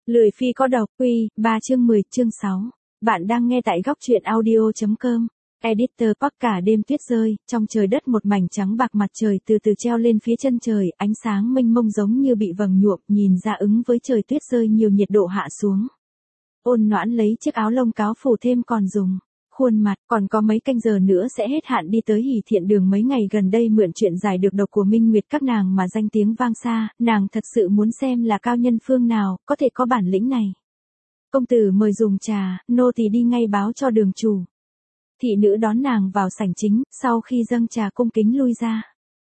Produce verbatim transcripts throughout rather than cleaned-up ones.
Lười phi có độc, uy, ba chương mười, chương sáu. Bạn đang nghe tại góc truyện audio.com. Editor Park. Cả đêm tuyết rơi, trong trời đất một mảnh trắng bạc, mặt trời từ từ treo lên phía chân trời, ánh sáng mênh mông giống như bị vầng nhuộm, nhìn ra ứng với trời tuyết rơi nhiều nhiệt độ hạ xuống. Ôn Noãn lấy chiếc áo lông cáo phủ thêm còn dùng khuôn mặt, còn có mấy canh giờ nữa sẽ hết hạn đi tới Hỷ Thiện Đường. Mấy ngày gần đây mượn chuyện giải được độc của Minh Nguyệt các nàng mà danh tiếng vang xa, nàng thật sự muốn xem là cao nhân phương nào có thể có bản lĩnh này. Công tử mời dùng trà, nô tỳ đi ngay báo cho đường chủ. Thị nữ đón nàng vào sảnh chính, sau khi dâng trà cung kính lui ra.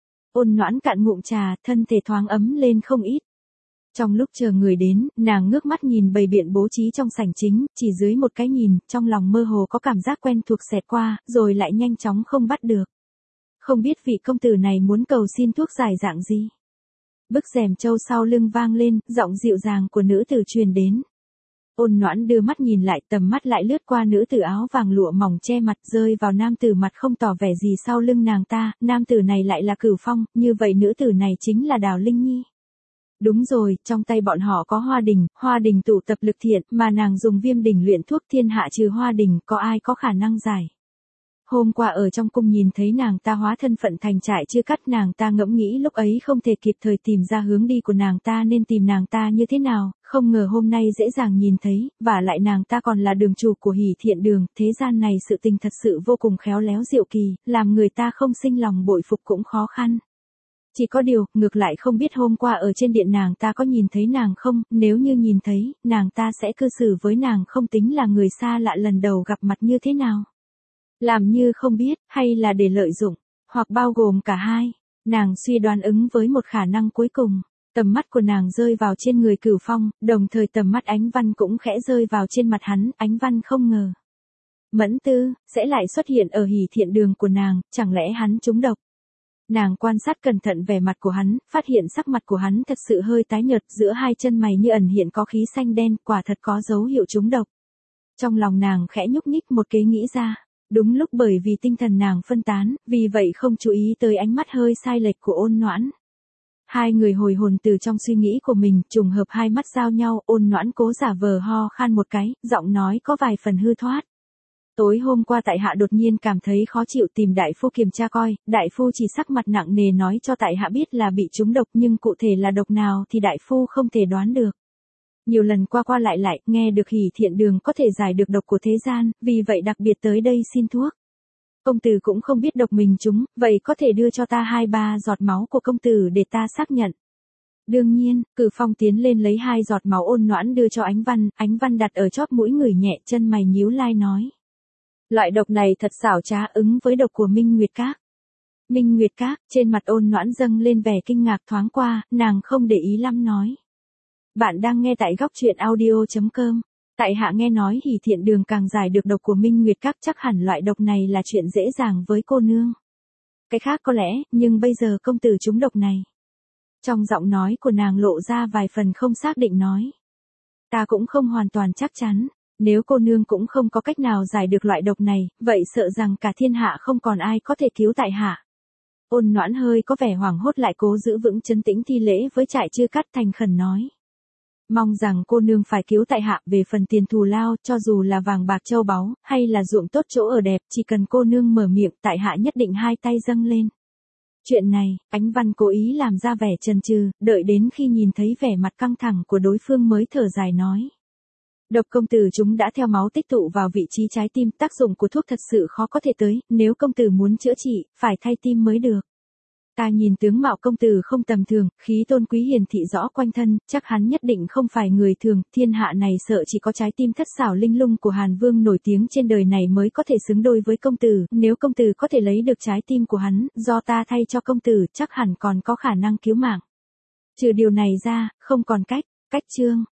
Ôn Noãn cạn ngụm trà, thân thể thoáng ấm lên không ít. Trong lúc chờ người đến, nàng ngước mắt nhìn bày biện bố trí trong sảnh chính, chỉ dưới một cái nhìn, trong lòng mơ hồ có cảm giác quen thuộc xẹt qua, rồi lại nhanh chóng không bắt được. Không biết vị công tử này muốn cầu xin thuốc giải dạng gì. Bức rèm trâu sau lưng vang lên, giọng dịu dàng của nữ tử truyền đến. Ôn Noãn đưa mắt nhìn lại, tầm mắt lại lướt qua nữ tử áo vàng lụa mỏng che mặt, rơi vào nam tử mặt không tỏ vẻ gì sau lưng nàng ta. Nam tử này lại là Cửu Phong, như vậy nữ tử này chính là Đào Linh Nhi. Đúng rồi, trong tay bọn họ có hoa đình, hoa đình tụ tập lực thiện, mà nàng dùng viêm đình luyện thuốc thiên hạ trừ hoa đình, có ai có khả năng giải. Hôm qua ở trong cung nhìn thấy nàng ta hóa thân phận thành trại chưa cắt, nàng ta ngẫm nghĩ lúc ấy không thể kịp thời tìm ra hướng đi của nàng ta nên tìm nàng ta như thế nào, không ngờ hôm nay dễ dàng nhìn thấy, và lại nàng ta còn là đường chủ của Hỷ Thiện Đường, thế gian này sự tình thật sự vô cùng khéo léo diệu kỳ, làm người ta không sinh lòng bội phục cũng khó khăn. Chỉ có điều, ngược lại không biết hôm qua ở trên điện nàng ta có nhìn thấy nàng không, nếu như nhìn thấy, nàng ta sẽ cư xử với nàng không tính là người xa lạ lần đầu gặp mặt như thế nào. Làm như không biết, hay là để lợi dụng, hoặc bao gồm cả hai. Nàng suy đoán ứng với một khả năng cuối cùng. Tầm mắt của nàng rơi vào trên người Cửu Phong, đồng thời tầm mắt Ánh Văn cũng khẽ rơi vào trên mặt hắn. Ánh Văn không ngờ Mẫn Tư sẽ lại xuất hiện ở Hỷ Thiện Đường của nàng, chẳng lẽ hắn trúng độc. Nàng quan sát cẩn thận vẻ mặt của hắn, phát hiện sắc mặt của hắn thật sự hơi tái nhợt, giữa hai chân mày như ẩn hiện có khí xanh đen, quả thật có dấu hiệu trúng độc. Trong lòng nàng khẽ nhúc nhích một kế nghĩ ra. Đúng lúc bởi vì tinh thần nàng phân tán, vì vậy không chú ý tới ánh mắt hơi sai lệch của Ôn Noãn. Hai người hồi hồn từ trong suy nghĩ của mình, trùng hợp hai mắt giao nhau. Ôn Noãn cố giả vờ ho khan một cái, giọng nói có vài phần hư thoát. Tối hôm qua tại hạ đột nhiên cảm thấy khó chịu, tìm đại phu kiểm tra coi, đại phu chỉ sắc mặt nặng nề nói cho tại hạ biết là bị trúng độc, nhưng cụ thể là độc nào thì đại phu không thể đoán được. Nhiều lần qua qua lại lại, nghe được Hỷ Thiện Đường có thể giải được độc của thế gian, vì vậy đặc biệt tới đây xin thuốc. Công tử cũng không biết độc mình trúng, vậy có thể đưa cho ta hai ba giọt máu của công tử để ta xác nhận. Đương nhiên, Cửu Phong tiến lên lấy hai giọt máu. Ôn Noãn đưa cho Ánh Văn, Ánh Văn đặt ở chóp mũi ngửi nhẹ, chân mày nhíu lai nói. Loại độc này thật xảo trá, ứng với độc của Minh Nguyệt Các. Minh Nguyệt Các, trên mặt Ôn Noãn dâng lên vẻ kinh ngạc thoáng qua, nàng không để ý lắm nói. Bạn đang nghe tại góc truyện audio.com. Tại hạ nghe nói Hỷ Thiện Đường càng giải được độc của Minh Nguyệt Các, chắc hẳn loại độc này là chuyện dễ dàng với cô nương. Cái khác có lẽ, nhưng bây giờ công tử trúng độc này. Trong giọng nói của nàng lộ ra vài phần không xác định nói. Ta cũng không hoàn toàn chắc chắn, nếu cô nương cũng không có cách nào giải được loại độc này, vậy sợ rằng cả thiên hạ không còn ai có thể cứu tại hạ. Ôn Noãn hơi có vẻ hoảng hốt lại cố giữ vững trấn tĩnh thi lễ với trại Chư Cắt, thành khẩn nói. Mong rằng cô nương phải cứu tại hạ, về phần tiền thù lao, cho dù là vàng bạc châu báu, hay là ruộng tốt chỗ ở đẹp, chỉ cần cô nương mở miệng, tại hạ nhất định hai tay dâng lên. Chuyện này, Ánh Văn cố ý làm ra vẻ chần chừ, đợi đến khi nhìn thấy vẻ mặt căng thẳng của đối phương mới thở dài nói. Độc công tử chúng đã theo máu tích tụ vào vị trí trái tim, tác dụng của thuốc thật sự khó có thể tới, nếu công tử muốn chữa trị, phải thay tim mới được. Ta nhìn tướng mạo công tử không tầm thường, khí tôn quý hiển thị rõ quanh thân, chắc hắn nhất định không phải người thường, thiên hạ này sợ chỉ có trái tim thất xảo linh lung của Hàn Vương nổi tiếng trên đời này mới có thể xứng đôi với công tử, nếu công tử có thể lấy được trái tim của hắn, do ta thay cho công tử, chắc hẳn còn có khả năng cứu mạng. Trừ điều này ra, không còn cách, cách chương.